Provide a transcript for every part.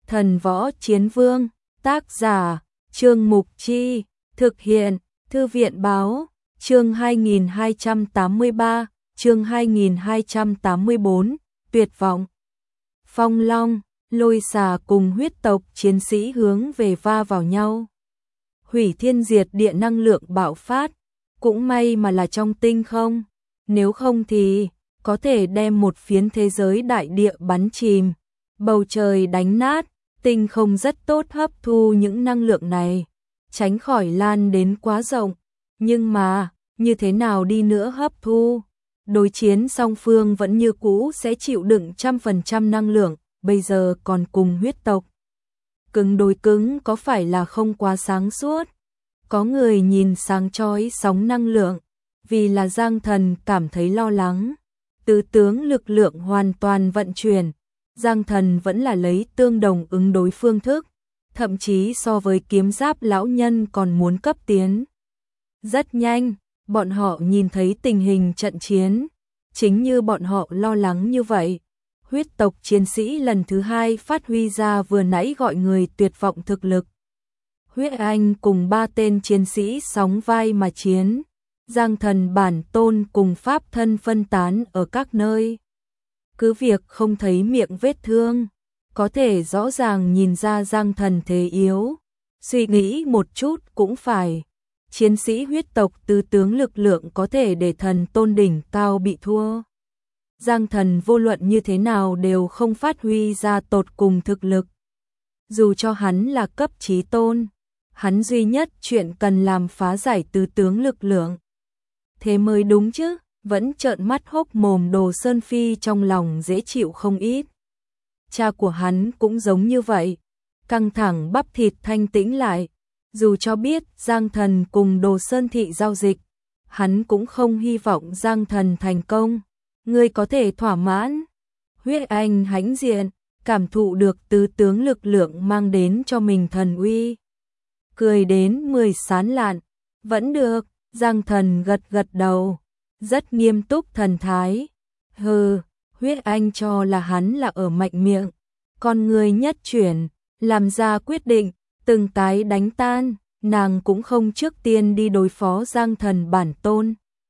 Thần Võ Chiến Vương, tác giả, Trương Mục Chi, thực hiện, Thư viện Báo, chương 2283, chương 2284, tuyệt vọng. Phong Long, Lôi Xà cùng huyết tộc chiến sĩ hướng về va vào nhau. Hủy thiên diệt địa năng lượng bạo phát, cũng may mà là trong tinh không, nếu không thì có thể đem một phiến thế giới đại địa bắn chìm, bầu trời đánh nát, tinh không rất tốt hấp thu những năng lượng này, tránh khỏi lan đến quá rộng, nhưng mà, như thế nào đi nữa hấp thu, đối chiến song phương vẫn như cũ sẽ chịu đựng 100% năng lượng, bây giờ còn cùng huyết tộc. Cứng đối cứng có phải là không quá sáng suốt? Có người nhìn sáng chói sóng năng lượng, vì là Giang Thần cảm thấy lo lắng. Tứ tướng lực lượng hoàn toàn vận chuyển, Giang Thần vẫn là lấy tương đồng ứng đối phương thức, thậm chí so với kiếm giáp lão nhân còn muốn cấp tiến. Rất nhanh, bọn họ nhìn thấy tình hình trận chiến, chính như bọn họ lo lắng như vậy. Huyết tộc chiến sĩ lần thứ hai phát huy ra vừa nãy gọi người tuyệt vọng thực lực. Huyết Anh cùng 3 tên chiến sĩ sóng vai mà chiến, Giang Thần bản tôn cùng pháp thân phân tán ở các nơi. Cứ việc không thấy miệng vết thương, có thể rõ ràng nhìn ra Giang Thần thế yếu. Suy nghĩ một chút cũng phải. Chiến sĩ huyết tộc tứ tướng lực lượng có thể để thần tôn đỉnh cao bị thua. Giang Thần vô luận như thế nào đều không phát huy ra tột cùng thực lực. Dù cho hắn là cấp chí tôn, hắn duy nhất chuyện cần làm phá giải tứ tướng lực lượng. Thế mới đúng chứ, vẫn trợn mắt hốc mồm Đồ Sơn Phi trong lòng dễ chịu không ít. Cha của hắn cũng giống như vậy, căng thẳng bắp thịt thanh tĩnh lại, dù cho biết Giang Thần cùng Đồ Sơn Thị giao dịch, hắn cũng không hy vọng Giang Thần thành công. Ngươi có thể thỏa mãn. Huyết Anh hãnh diện, cảm thụ được tứ tướng lực lượng mang đến cho mình thần uy. Cười đến 10 sán lạn, vẫn được, Giang Thần gật gật đầu, rất nghiêm túc thần thái. Hừ, Huyết Anh cho là hắn là ở mạnh miệng, con người nhất chuyển, làm ra quyết định, từng cái đánh tan, nàng cũng không trước tiên đi đối phó Giang Thần bản tôn,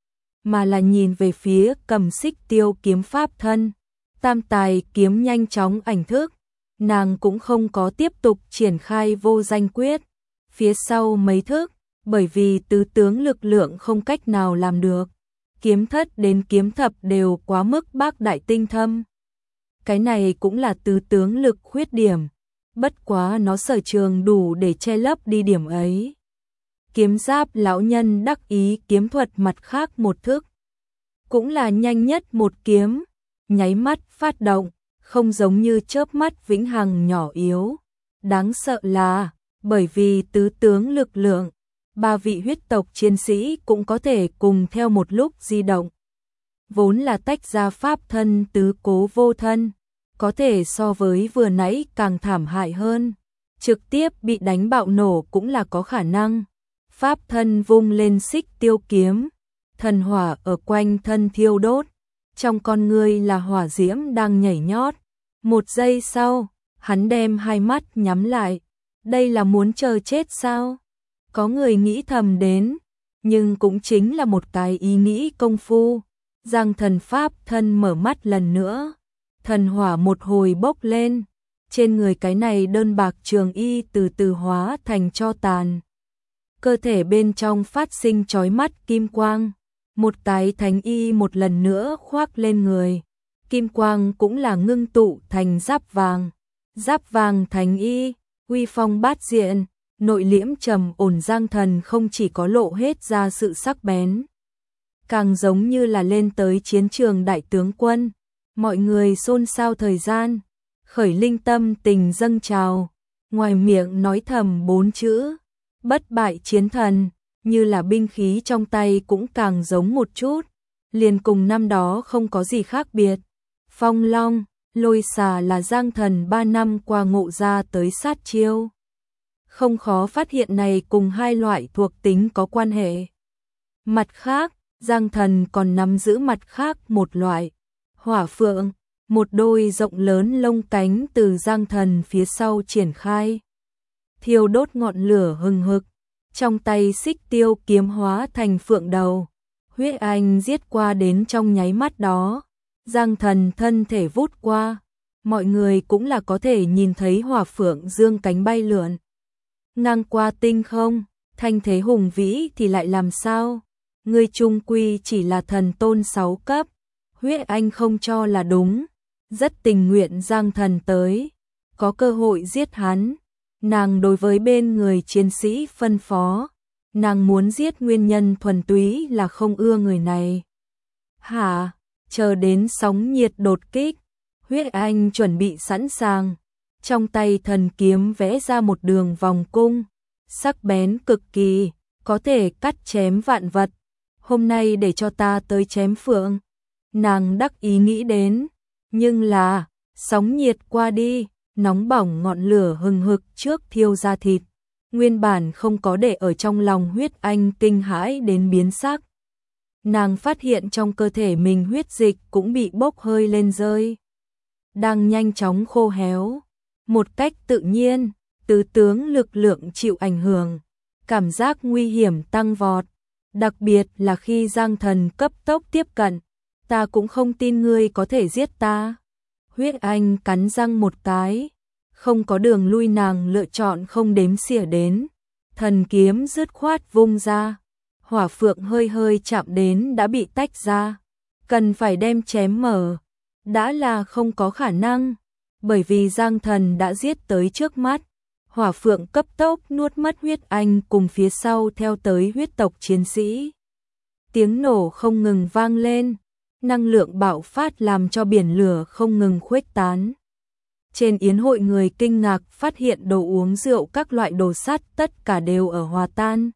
mà là nhìn về phía cầm xích tiêu kiếm pháp thân, tam tài kiếm nhanh chóng ảnh thức, nàng cũng không có tiếp tục triển khai vô danh quyết, phía sau mấy thức, bởi vì tứ tướng lực lượng không cách nào làm được, kiếm thất đến kiếm thập đều quá mức bác đại tinh thâm. Cái này cũng là tứ tướng lực khuyết điểm, bất quá nó sở trường đủ để che lấp đi điểm ấy. Kiếm giáp lão nhân đắc ý kiếm thuật mặt khác một thức, cũng là nhanh nhất một kiếm, nháy mắt phát động, không giống như chớp mắt vĩnh hằng nhỏ yếu. Đáng sợ là, bởi vì tứ tướng lực lượng, 3 vị huyết tộc chiến sĩ cũng có thể cùng theo một lúc di động. Vốn là tách ra pháp thân tứ cố vô thân, có thể so với vừa nãy càng thảm hại hơn. Trực tiếp bị đánh bạo nổ cũng là có khả năng. Pháp thân vung lên xích tiêu kiếm, thần hỏa ở quanh thân thiêu đốt, trong con ngươi là hỏa diễm đang nhảy nhót. Một giây sau, hắn đem hai mắt nhắm lại. Đây là muốn chờ chết sao? Có người nghĩ thầm đến, nhưng cũng chính là một cái ý nghĩ công phu. Giang Thần pháp thân mở mắt lần nữa, thần hỏa một hồi bốc lên, trên người cái này đơn bạc trường y từ từ hóa thành tro tàn. Cơ thể bên trong phát sinh chói mắt kim quang, một cái thánh y một lần nữa khoác lên người. Kim quang cũng là ngưng tụ thành giáp vàng thánh y, uy phong bát diện, nội liễm trầm ổn. Giang Thần không chỉ có lộ hết ra sự sắc bén, càng giống như là lên tới chiến trường đại tướng quân. Mọi người xôn xao thời gian, khởi linh tâm tình dâng trào, ngoài miệng nói thầm 4 chữ, bất bại chiến thần, như là binh khí trong tay cũng càng giống một chút, liền cùng năm đó không có gì khác biệt. Phong Long, Lôi Xà là Giang Thần 3 năm qua ngộ ra tới sát chiêu. Không khó phát hiện này cùng hai loại thuộc tính có quan hệ. Mặt khác, Giang Thần còn nắm giữ mặt khác một loại, Hỏa Phượng, một đôi rộng lớn lông cánh từ Giang Thần phía sau triển khai, thiêu đốt ngọn lửa hừng hực, trong tay xích tiêu kiếm hóa thành phượng đầu, huyết anh giết qua đến trong nháy mắt đó, Giang Thần thân thể vút qua, mọi người cũng là có thể nhìn thấy hỏa phượng dương cánh bay lượn ngang qua tinh không, thanh thế hùng vĩ thì lại làm sao? Ngươi chung quy chỉ là thần tôn 6 cấp, huyết anh không cho là đúng, rất tình nguyện Giang Thần tới, có cơ hội giết hắn. Nàng đối với bên người chiến sĩ phân phó, nàng muốn giết nguyên nhân thuần túy là không ưa người này. Hả, chờ đến sóng nhiệt đột kích, huyết anh chuẩn bị sẵn sàng, trong tay thần kiếm vẽ ra một đường vòng cung, sắc bén cực kỳ, có thể cắt chém vạn vật. Hôm nay để cho ta tới chém phượng. Nàng đắc ý nghĩ đến, nhưng là, sóng nhiệt qua đi, nóng bỏng ngọn lửa hừng hực trước thiêu ra thịt. Nguyên bản không có để ở trong lòng huyết anh kinh hãi đến biến sắc. Nàng phát hiện trong cơ thể mình huyết dịch cũng bị bốc hơi lên rơi. Đang nhanh chóng khô héo. Một cách tự nhiên, tứ tướng lực lượng chịu ảnh hưởng. Cảm giác nguy hiểm tăng vọt. Đặc biệt là khi Giang Thần cấp tốc tiếp cận. Ta cũng không tin ngươi có thể giết ta. Huyết anh cắn răng một cái. Không có đường lui, nàng lựa chọn không đếm xỉa đến. Thần kiếm dứt khoát vung ra. Hỏa phượng hơi hơi chạm đến đã bị tách ra. Cần phải đem chém mở. Đã là không có khả năng. Bởi vì Giang Thần đã giết tới trước mắt. Hỏa phượng cấp tốc nuốt mất huyết anh cùng phía sau theo tới huyết tộc chiến sĩ. Tiếng nổ không ngừng vang lên. Năng lượng bạo phát làm cho biển lửa không ngừng khuếch tán. Trên yến hội người kinh ngạc phát hiện đồ uống rượu các loại đồ sắt tất cả đều ở hòa tan.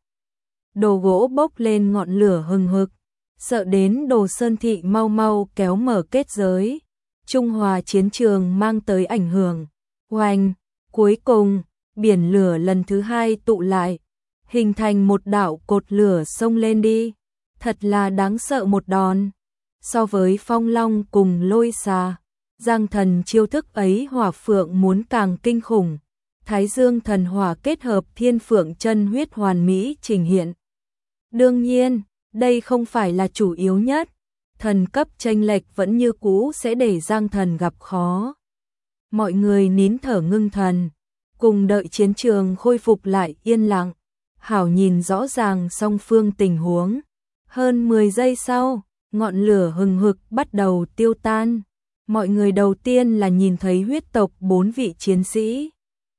Đồ gỗ bốc lên ngọn lửa hừng hực, sợ đến Đồ Sơn Thị mau mau kéo mở kết giới. Trung Hòa chiến trường mang tới ảnh hưởng. Oanh, cuối cùng, biển lửa lần thứ hai tụ lại, hình thành một đạo cột lửa xông lên đi. Thật là đáng sợ một đòn. So với Phong Long cùng Lôi Xà, Giang Thần chiêu thức ấy hỏa phượng muốn càng kinh khủng. Thái Dương thần hỏa kết hợp thiên phượng chân huyết hoàn mỹ trình hiện. Đương nhiên, đây không phải là chủ yếu nhất. Thần cấp chênh lệch vẫn như cũ sẽ để Giang Thần gặp khó. Mọi người nín thở ngưng thần, cùng đợi chiến trường khôi phục lại yên lặng, hảo nhìn rõ ràng song phương tình huống. Hơn 10 giây sau, ngọn lửa hừng hực bắt đầu tiêu tan. Mọi người đầu tiên là nhìn thấy huyết tộc 4 vị chiến sĩ.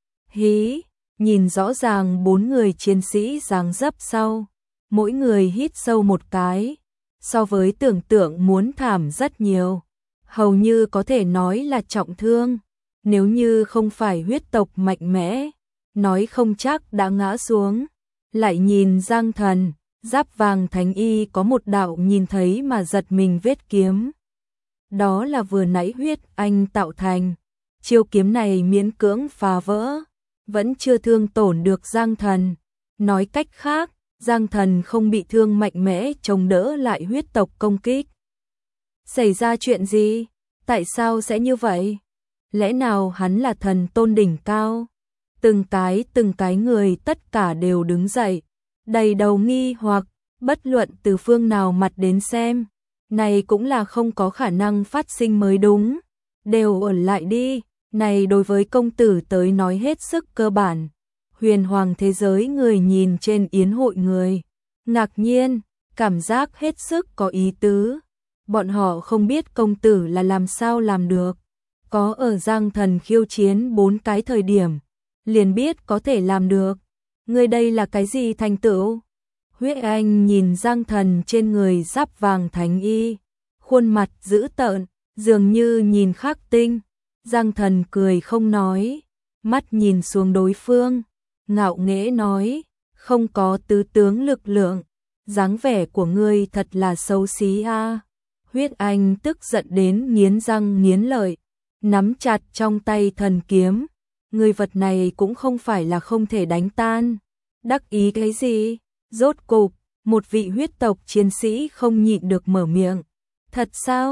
Hí, nhìn rõ ràng 4 người chiến sĩ dáng dấp sau. Mỗi người hít sâu một cái. So với tưởng tượng muốn thảm rất nhiều. Hầu như có thể nói là trọng thương. Nếu như không phải huyết tộc mạnh mẽ, nói không chắc đã ngã xuống. Lại nhìn Giang Thần, giáp vàng thánh y có một đạo nhìn thấy mà giật mình vết kiếm. Đó là vừa nãy huyết anh tạo thành. Chiêu kiếm này miễn cưỡng phá vỡ, vẫn chưa thương tổn được Giang Thần. Nói cách khác, Giang Thần không bị thương mạnh mẽ chống đỡ lại huyết tộc công kích. Xảy ra chuyện gì? Tại sao sẽ như vậy? Lẽ nào hắn là thần tôn đỉnh cao? Từng cái người tất cả đều đứng dậy, đầy đầu nghi hoặc, bất luận từ phương nào mặt đến xem. Này cũng là không có khả năng phát sinh mới đúng. Đều ở lại đi, này đối với công tử tới nói hết sức cơ bản. Huyền hoàng thế giới người nhìn trên yến hội người. Ngạc nhiên, cảm giác hết sức có ý tứ. Bọn họ không biết công tử là làm sao làm được. Có ở Giang Thần khiêu chiến 4 cái thời điểm. Liền biết có thể làm được. Người đây là cái gì thành tựu? Huyết Anh nhìn Giang Thần trên người giáp vàng thánh y. Khuôn mặt dữ tợn, dường như nhìn khắc tinh. Giang Thần cười không nói. Mắt nhìn xuống đối phương. Ngạo nghễ nói, không có tứ tướng lực lượng, dáng vẻ của ngươi thật là xấu xí a. Huyết Anh tức giận đến nghiến răng nghiến lợi, nắm chặt trong tay thần kiếm. Người vật này cũng không phải là không thể đánh tan. Đắc ý cái gì? Rốt cục, một vị huyết tộc chiến sĩ không nhịn được mở miệng. Thật sao?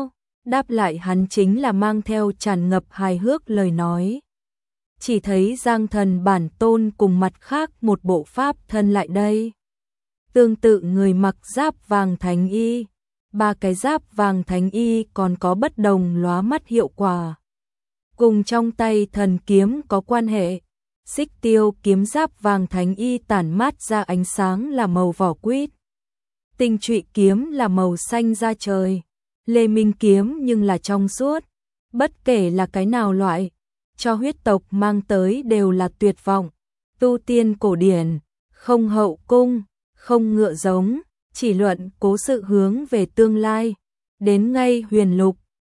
đáp lại hắn chính là mang theo tràn ngập hài hước lời nói. Chỉ thấy Giang Thần bản tôn cùng mặt khác một bộ pháp thân lại đây. Tương tự người mặc giáp vàng thánh y, ba cái giáp vàng thánh y còn có bất đồng lóa mắt hiệu quả. Cùng trong tay thần kiếm có quan hệ, xích tiêu kiếm giáp vàng thánh y tản mát ra ánh sáng là màu vỏ quýt. Tinh trụy kiếm là màu xanh da trời, lê minh kiếm nhưng là trong suốt. Bất kể là cái nào loại, cho huyết tộc mang tới đều là tuyệt vọng. Tu tiên cổ điển, không hậu cung, không ngựa giống, chỉ luận cố sự hướng về tương lai. Đến ngay huyền lục,